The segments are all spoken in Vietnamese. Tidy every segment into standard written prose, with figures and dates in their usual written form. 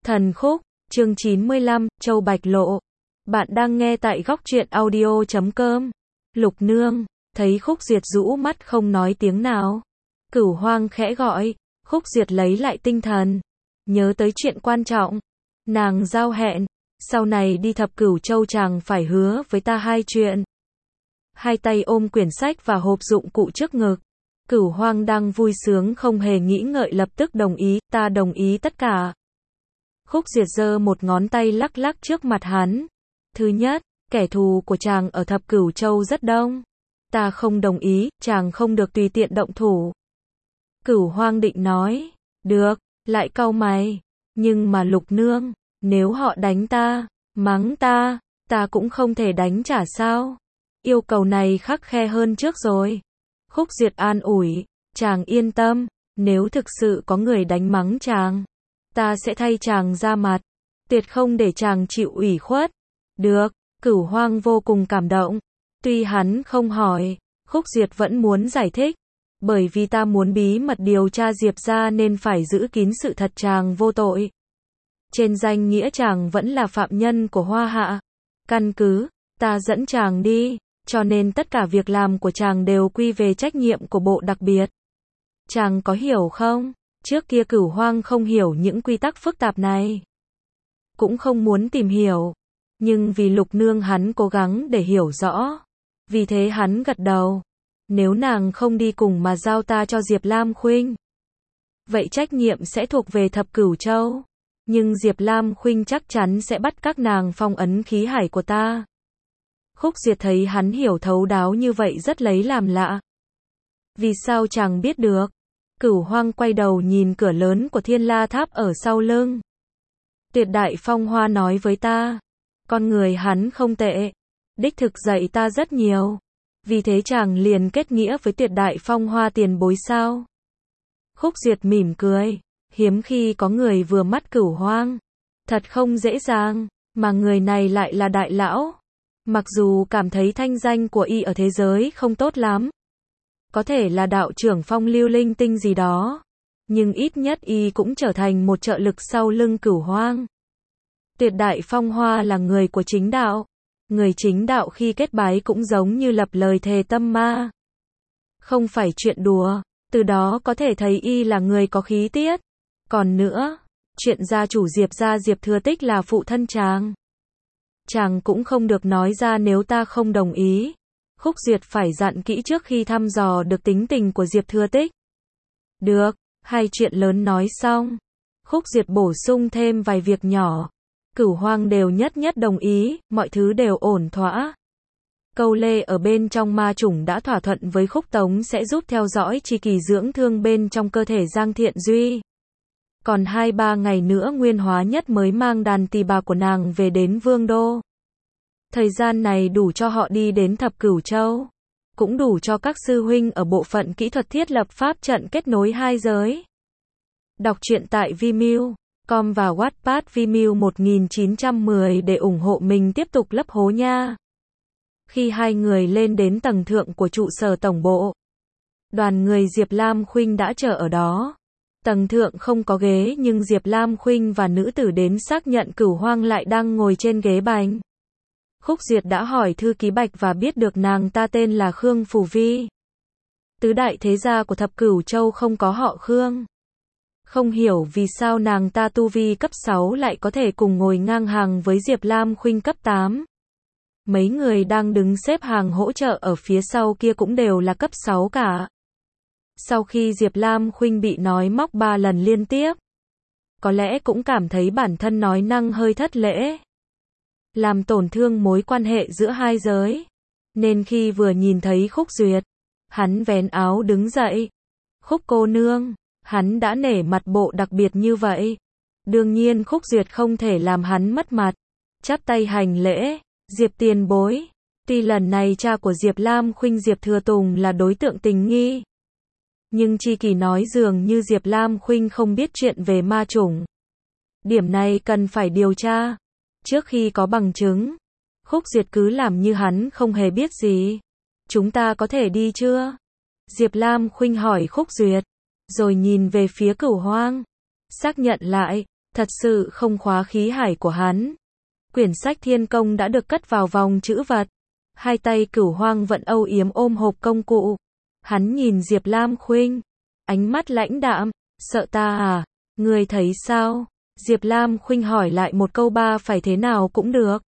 Thần khúc, chương 95, Châu Bạch Lộ. Bạn đang nghe tại góc truyện audio.com. Lục nương, thấy Khúc Duyệt rũ mắt không nói tiếng nào. Cửu Hoang khẽ gọi, Khúc Duyệt lấy lại tinh thần. Nhớ tới chuyện quan trọng. Nàng giao hẹn, sau này đi Thập Cửu Châu chàng phải hứa với ta 2 chuyện. Hai tay ôm quyển sách và hộp dụng cụ trước ngực. Cửu Hoang đang vui sướng không hề nghĩ ngợi lập tức đồng ý, ta đồng ý tất cả. Khúc Duyệt giơ một ngón tay lắc lắc trước mặt hắn. Thứ nhất, kẻ thù của chàng ở Thập Cửu Châu rất đông. Ta không đồng ý, chàng không được tùy tiện động thủ. Cửu Hoang định nói, được, lại cau mày. Nhưng mà Lục nương, nếu họ đánh ta, mắng ta, ta cũng không thể đánh trả sao? Yêu cầu này khắt khe hơn trước rồi. Khúc Duyệt an ủi, chàng yên tâm, nếu thực sự có người đánh mắng chàng, ta sẽ thay chàng ra mặt, tuyệt không để chàng chịu ủy khuất. Được, Cửu Hoang vô cùng cảm động. Tuy hắn không hỏi, Khúc Duyệt vẫn muốn giải thích. Bởi vì ta muốn bí mật điều tra Diệp gia nên phải giữ kín sự thật chàng vô tội. Trên danh nghĩa chàng vẫn là phạm nhân của Hoa Hạ. Căn cứ, ta dẫn chàng đi, cho nên tất cả việc làm của chàng đều quy về trách nhiệm của bộ đặc biệt. Chàng có hiểu không? Trước kia Cửu Hoang không hiểu những quy tắc phức tạp này. Cũng không muốn tìm hiểu. Nhưng vì Lục nương hắn cố gắng để hiểu rõ. Vì thế hắn gật đầu. Nếu nàng không đi cùng mà giao ta cho Diệp Lam Khuynh, vậy trách nhiệm sẽ thuộc về Thập Cửu Châu. Nhưng Diệp Lam Khuynh chắc chắn sẽ bắt các nàng phong ấn khí hải của ta. Khúc Duyệt thấy hắn hiểu thấu đáo như vậy rất lấy làm lạ. Vì sao chàng biết được? Cửu Hoang quay đầu nhìn cửa lớn của Thiên La Tháp ở sau lưng. Tuyệt Đại Phong Hoa nói với ta, con người hắn không tệ, đích thực dạy ta rất nhiều. Vì thế chàng liền kết nghĩa với Tuyệt Đại Phong Hoa tiền bối sao? Khúc Duyệt mỉm cười, hiếm khi có người vừa mắt Cửu Hoang. Thật không dễ dàng, mà người này lại là đại lão. Mặc dù cảm thấy thanh danh của y ở thế giới không tốt lắm, có thể là đạo trưởng Phong Lưu linh tinh gì đó, nhưng ít nhất y cũng trở thành một trợ lực sau lưng Cửu Hoang. Tuyệt Đại Phong Hoa là người của chính đạo. Người chính đạo khi kết bái cũng giống như lập lời thề tâm ma. Không phải chuyện đùa, từ đó có thể thấy y là người có khí tiết. Còn nữa, chuyện gia chủ Diệp gia Diệp Thừa Tích là phụ thân chàng. Chàng cũng không được nói ra nếu ta không đồng ý. Khúc Duyệt phải dặn kỹ trước khi thăm dò được tính tình của Diệp Thừa Tích. Được, 2 chuyện lớn nói xong. Khúc Duyệt bổ sung thêm vài việc nhỏ. Cửu Hoang đều nhất nhất đồng ý, mọi thứ đều ổn thỏa. Câu Lê ở bên trong ma chủng đã thỏa thuận với Khúc Tống sẽ giúp theo dõi chi kỳ dưỡng thương bên trong cơ thể Giang Thiện Duy. Còn 2-3 ngày nữa Nguyên Hóa Nhất mới mang đàn tỳ bà của nàng về đến Vương Đô. Thời gian này đủ cho họ đi đến Thập Cửu Châu. Cũng đủ cho các sư huynh ở bộ phận kỹ thuật thiết lập pháp trận kết nối 2 giới. Đọc truyện tại Vimeo.com và Wattpad Vimeo 1910 để ủng hộ mình tiếp tục lấp hố nha. Khi 2 người lên đến tầng thượng của trụ sở tổng bộ, đoàn người Diệp Lam Khuynh đã chờ ở đó. Tầng thượng không có ghế nhưng Diệp Lam Khuynh và nữ tử đến xác nhận Cửu Hoang lại đang ngồi trên ghế bành. Khúc Duyệt đã hỏi thư ký Bạch và biết được nàng ta tên là Khương Phù Vi. Tứ đại thế gia của Thập Cửu Châu không có họ Khương. Không hiểu vì sao nàng ta tu vi cấp 6 lại có thể cùng ngồi ngang hàng với Diệp Lam Khuynh cấp 8. Mấy người đang đứng xếp hàng hỗ trợ ở phía sau kia cũng đều là cấp 6 cả. Sau khi Diệp Lam Khuynh bị nói móc 3 lần liên tiếp, có lẽ cũng cảm thấy bản thân nói năng hơi thất lễ, làm tổn thương mối quan hệ giữa 2 giới. Nên khi vừa nhìn thấy Khúc Duyệt, hắn vén áo đứng dậy. Khúc cô nương, hắn đã nể mặt bộ đặc biệt như vậy. Đương nhiên Khúc Duyệt không thể làm hắn mất mặt. Chắp tay hành lễ, Diệp tiền bối. Tuy lần này cha của Diệp Lam Khuynh Diệp Thừa Tùng là đối tượng tình nghi, nhưng chi kỳ nói dường như Diệp Lam Khuynh không biết chuyện về ma chủng. Điểm này cần phải điều tra. Trước khi có bằng chứng, Khúc Duyệt cứ làm như hắn không hề biết gì. Chúng ta có thể đi chưa? Diệp Lam Khuynh hỏi Khúc Duyệt, rồi nhìn về phía Cửu Hoang. Xác nhận lại, Thật sự không khóa khí hải của hắn. Quyển sách thiên công đã được cất vào vòng trữ vật. Hai tay Cửu Hoang vẫn âu yếm ôm hộp công cụ. Hắn nhìn Diệp Lam Khuynh, ánh mắt lãnh đạm, sợ ta à? Ngươi thấy sao? Diệp Lam Khuynh hỏi lại một câu, ba phải thế nào cũng được.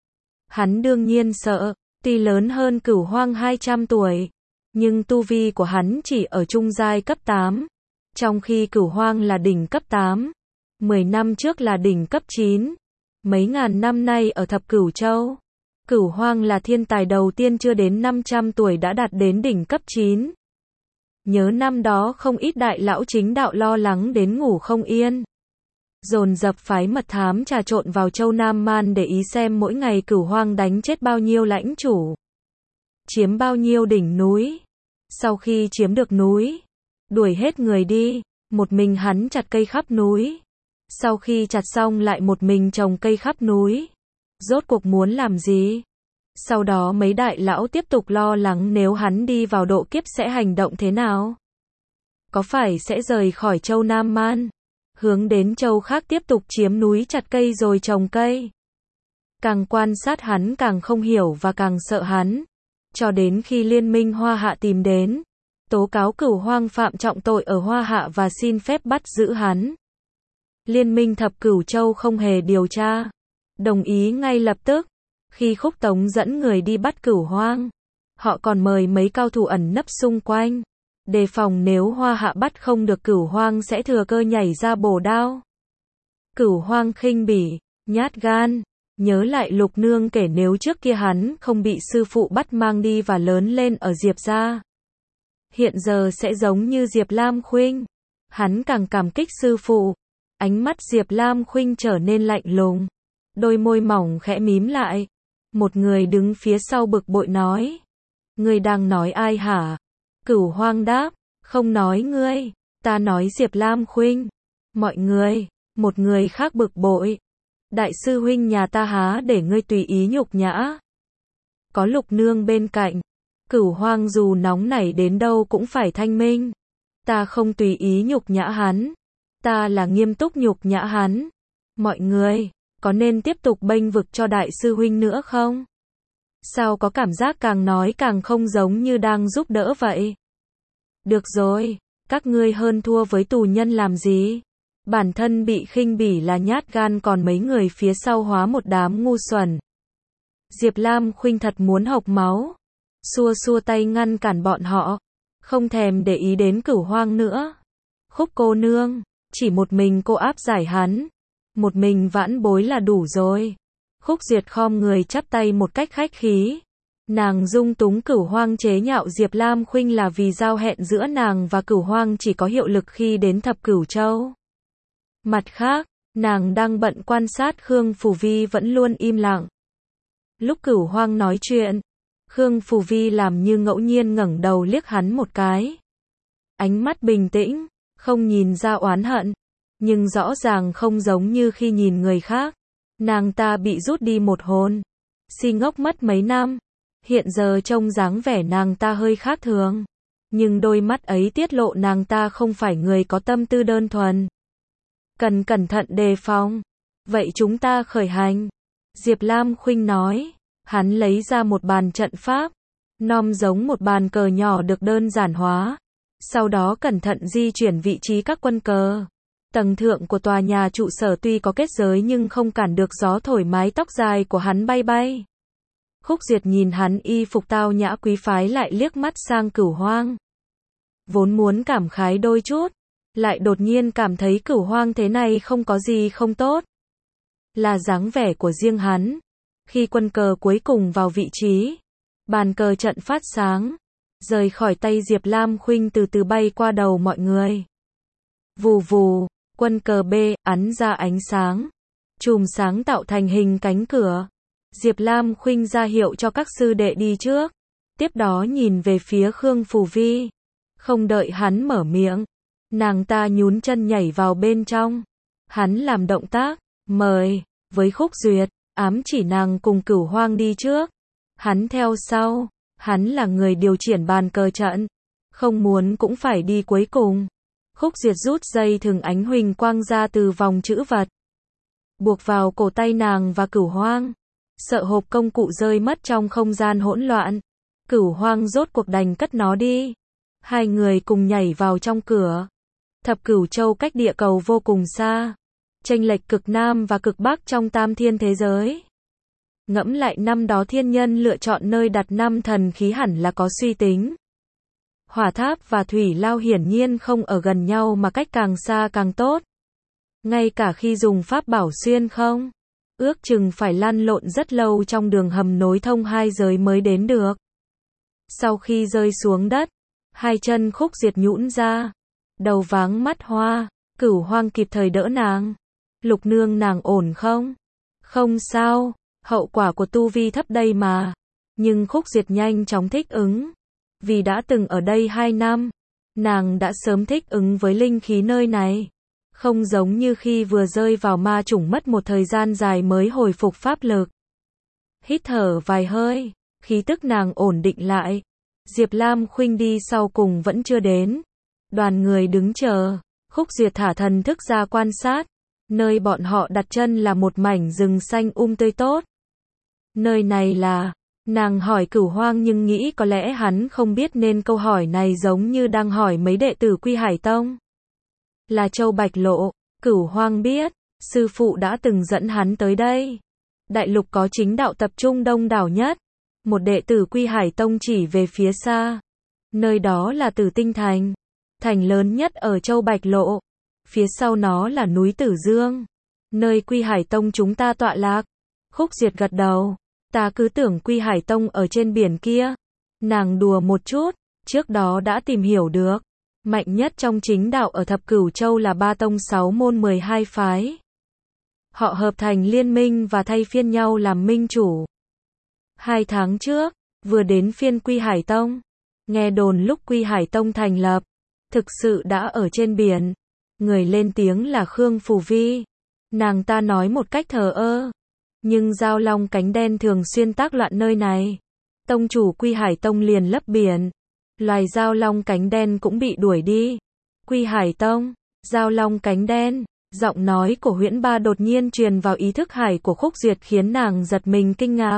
Hắn đương nhiên sợ, tuy lớn hơn Cửu Hoang 200 tuổi, nhưng tu vi của hắn chỉ ở trung giai cấp 8, trong khi Cửu Hoang là đỉnh cấp 8, 10 năm trước là đỉnh cấp 9, mấy ngàn năm nay ở Thập Cửu Châu. Cửu Hoang là thiên tài đầu tiên chưa đến 500 tuổi đã đạt đến đỉnh cấp 9. Nhớ năm đó không ít đại lão chính đạo lo lắng đến ngủ không yên. Dồn dập phái mật thám trà trộn vào Châu Nam Man để ý xem mỗi ngày Cửu Hoang đánh chết bao nhiêu lãnh chủ, chiếm bao nhiêu đỉnh núi. Sau khi chiếm được núi, đuổi hết người đi, một mình hắn chặt cây khắp núi. Sau khi chặt xong lại một mình trồng cây khắp núi. Rốt cuộc muốn làm gì? Sau đó mấy đại lão tiếp tục lo lắng nếu hắn đi vào độ kiếp sẽ hành động thế nào? Có phải sẽ rời khỏi Châu Nam Man, hướng đến châu khác tiếp tục chiếm núi chặt cây rồi trồng cây? Càng quan sát hắn càng không hiểu và càng sợ hắn. Cho đến khi Liên minh Hoa Hạ tìm đến, tố cáo Cửu Hoang phạm trọng tội ở Hoa Hạ và xin phép bắt giữ hắn. Liên minh Thập Cửu Châu không hề điều tra, đồng ý ngay lập tức. Khi Khúc Tống dẫn người đi bắt Cửu Hoang, họ còn mời mấy cao thủ ẩn nấp xung quanh, đề phòng nếu Hoa Hạ bắt không được Cửu Hoang sẽ thừa cơ nhảy ra bổ đao. Cửu Hoang khinh bỉ, nhát gan, nhớ lại Lục Nương kể nếu trước kia hắn không bị sư phụ bắt mang đi và lớn lên ở Diệp gia, hiện giờ sẽ giống như Diệp Lam Khuynh. Hắn càng cảm kích sư phụ. Ánh mắt Diệp Lam Khuynh trở nên lạnh lùng, đôi môi mỏng khẽ mím lại. Một người đứng phía sau bực bội nói, ngươi đang nói ai hả? Cửu Hoang đáp, không nói ngươi, ta nói Diệp Lam Khuynh. Mọi người, một người khác bực bội, đại sư huynh nhà ta há để ngươi tùy ý nhục nhã? Có Lục Nương bên cạnh, Cửu Hoang dù nóng nảy đến đâu cũng phải thanh minh. Ta không tùy ý nhục nhã hắn, ta là nghiêm túc nhục nhã hắn. Mọi người, có nên tiếp tục bênh vực cho đại sư huynh nữa không? Sao có cảm giác càng nói càng không giống như đang giúp đỡ vậy? Được rồi, các ngươi hơn thua với tù nhân làm gì? Bản thân bị khinh bỉ là nhát gan còn mấy người phía sau hóa một đám ngu xuẩn. Diệp Lam Khuynh thật muốn hộc máu, xua xua tay ngăn cản bọn họ, không thèm để ý đến Cửu Hoang nữa. Khúc cô nương, chỉ một mình cô áp giải hắn, một mình vãn bối là đủ rồi. Khúc Duyệt khom người chắp tay một cách khách khí. Nàng dung túng Cửu Hoang chế nhạo Diệp Lam Khuynh là vì giao hẹn giữa nàng và Cửu Hoang chỉ có hiệu lực khi đến Thập Cửu Châu. Mặt khác, nàng đang bận quan sát Khương Phù Vi vẫn luôn im lặng. Lúc Cửu Hoang nói chuyện, Khương Phù Vi làm như ngẫu nhiên ngẩng đầu liếc hắn một cái. Ánh mắt bình tĩnh, không nhìn ra oán hận, nhưng rõ ràng không giống như khi nhìn người khác. Nàng ta bị rút đi một hồn, si ngốc mất mấy năm. Hiện giờ trông dáng vẻ nàng ta hơi khác thường, nhưng đôi mắt ấy tiết lộ nàng ta không phải người có tâm tư đơn thuần. Cần cẩn thận đề phòng. Vậy chúng ta khởi hành. Diệp Lam Khuynh nói. Hắn lấy ra một bàn trận pháp, nom giống một bàn cờ nhỏ được đơn giản hóa. Sau đó cẩn thận di chuyển vị trí các quân cờ. Tầng thượng của tòa nhà trụ sở tuy có kết giới nhưng không cản được gió thổi mái tóc dài của hắn bay bay. Khúc Duyệt nhìn hắn y phục tao nhã quý phái lại liếc mắt sang Cửu Hoang. Vốn muốn cảm khái đôi chút, lại đột nhiên cảm thấy Cửu Hoang thế này không có gì không tốt. Là dáng vẻ của riêng hắn. Khi quân cờ cuối cùng vào vị trí, bàn cờ trận phát sáng, rời khỏi tay Diệp Lam Khuynh từ từ bay qua đầu mọi người. Vù vù, quân cờ B ắn ra ánh sáng, chùm sáng tạo thành hình cánh cửa. Diệp Lam Khuynh ra hiệu cho các sư đệ đi trước, tiếp đó nhìn về phía Khương Phù Vi. Không đợi hắn mở miệng, nàng ta nhún chân nhảy vào bên trong. Hắn làm động tác, mời, với Khúc Duyệt, ám chỉ nàng cùng Cửu Hoang đi trước. Hắn theo sau, hắn là người điều khiển bàn cờ trận, không muốn cũng phải đi cuối cùng. Khúc Duyệt rút dây thừng ánh huỳnh quang ra từ vòng trữ vật, buộc vào cổ tay nàng và Cửu Hoang. Sợ hộp công cụ rơi mất trong không gian hỗn loạn. Cửu Hoang rốt cuộc đành cất nó đi. Hai người cùng nhảy vào trong cửa. Thập Cửu Châu cách địa cầu vô cùng xa. Chênh lệch cực Nam và cực Bắc trong tam thiên thế giới. Ngẫm lại năm đó thiên nhân lựa chọn nơi đặt 5 thần khí hẳn là có suy tính. Hỏa tháp và thủy lao hiển nhiên không ở gần nhau mà cách càng xa càng tốt. Ngay cả khi dùng pháp bảo xuyên không, ước chừng phải lăn lộn rất lâu trong đường hầm nối thông hai giới mới đến được. Sau khi rơi xuống đất, hai chân Khúc Diệt nhũn ra, đầu váng mắt hoa, Cửu Hoang kịp thời đỡ nàng. Lục nương, nàng ổn không? Không sao, hậu quả của tu vi thấp đây mà. Nhưng Khúc Diệt nhanh chóng thích ứng. Vì đã từng ở đây 2 năm, nàng đã sớm thích ứng với linh khí nơi này. Không giống như khi vừa rơi vào ma chủng mất một thời gian dài mới hồi phục pháp lực. Hít thở vài hơi, khí tức nàng ổn định lại. Diệp Lam Khuynh đi sau cùng vẫn chưa đến. Đoàn người đứng chờ, Khúc Diệt thả thần thức ra quan sát. Nơi bọn họ đặt chân là một mảnh rừng xanh tươi tốt. Nơi này là... Nàng hỏi Cửu Hoang nhưng nghĩ có lẽ hắn không biết nên câu hỏi này giống như đang hỏi mấy đệ tử Quy Hải Tông. Là Châu Bạch Lộ, Cửu Hoang biết, sư phụ đã từng dẫn hắn tới đây. Đại lục có chính đạo tập trung đông đảo nhất. Một đệ tử Quy Hải Tông chỉ về phía xa. Nơi đó là Tử Tinh Thành. Thành lớn nhất ở Châu Bạch Lộ. Phía sau nó là núi Tử Dương. Nơi Quy Hải Tông chúng ta tọa lạc. Khúc Diệt gật đầu. Ta cứ tưởng Quy Hải Tông ở trên biển kia. Nàng đùa một chút, trước đó đã tìm hiểu được. Mạnh nhất trong chính đạo ở Thập Cửu Châu là 3 tông 6 môn 12 phái. Họ hợp thành liên minh và thay phiên nhau làm minh chủ. 2 tháng trước, vừa đến phiên Quy Hải Tông. Nghe đồn lúc Quy Hải Tông thành lập, thực sự đã ở trên biển. Người lên tiếng là Khương Phù Vi. Nàng ta nói một cách thờ ơ. Nhưng Giao Long cánh đen thường xuyên tác loạn nơi này. Tông chủ Quy Hải Tông liền lấp biển. Loài Giao Long cánh đen cũng bị đuổi đi. Quy Hải Tông, Giao Long cánh đen. Giọng nói của Huyễn Ba đột nhiên truyền vào ý thức hải của Khúc Duyệt khiến nàng giật mình kinh ngạc.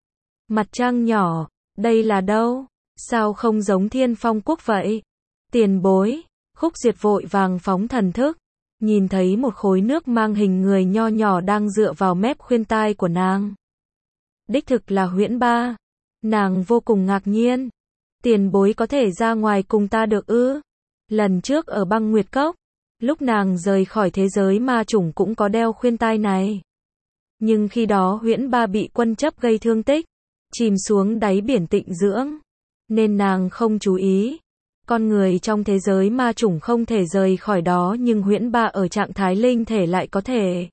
Mặt trăng nhỏ, đây là đâu? Sao không giống Thiên Phong Quốc vậy? Tiền bối, Khúc Duyệt vội vàng phóng thần thức. Nhìn thấy một khối nước mang hình người nho nhỏ đang dựa vào mép khuyên tai của nàng. Đích thực là Huyễn Ba. Nàng vô cùng ngạc nhiên. Tiền bối có thể ra ngoài cùng ta được ư? Lần trước ở Băng Nguyệt Cốc, lúc nàng rời khỏi thế giới ma chủng cũng có đeo khuyên tai này. Nhưng khi đó Huyễn Ba bị quân chấp gây thương tích, chìm xuống đáy biển Tịnh Dưỡng, nên nàng không chú ý. Con người trong thế giới ma chủng không thể rời khỏi đó nhưng Huyễn Ba ở trạng thái linh thể lại có thể.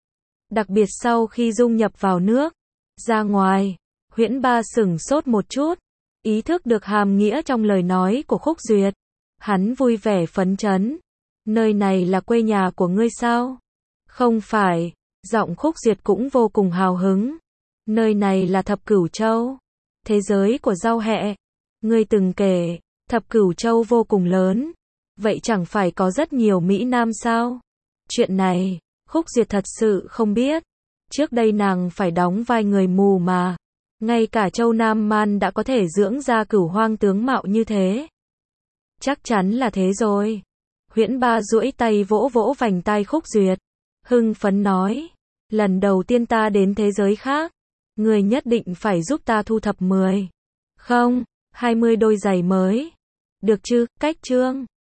Đặc biệt sau khi dung nhập vào nước, ra ngoài, Huyễn Ba sửng sốt một chút, ý thức được hàm nghĩa trong lời nói của Khúc Duyệt. Hắn vui vẻ phấn chấn. Nơi này là quê nhà của ngươi sao? Không phải, giọng Khúc Duyệt cũng vô cùng hào hứng. Nơi này là Thập Cửu Châu, thế giới của giao hẹ. Ngươi từng kể, Thập Cửu Châu vô cùng lớn, vậy chẳng phải có rất nhiều Mỹ Nam sao? Chuyện này, Khúc Duyệt thật sự không biết. Trước đây nàng phải đóng vai người mù mà. Ngay cả Châu Nam Man đã có thể dưỡng ra Cửu Hoang tướng mạo như thế. Chắc chắn là thế rồi. Huyễn Ba duỗi tay vỗ vỗ vành tai Khúc Duyệt. Hưng phấn nói. Lần đầu tiên ta đến thế giới khác. Người nhất định phải giúp ta thu thập 10. Không, 20 đôi giày mới. Được chứ, cách chương.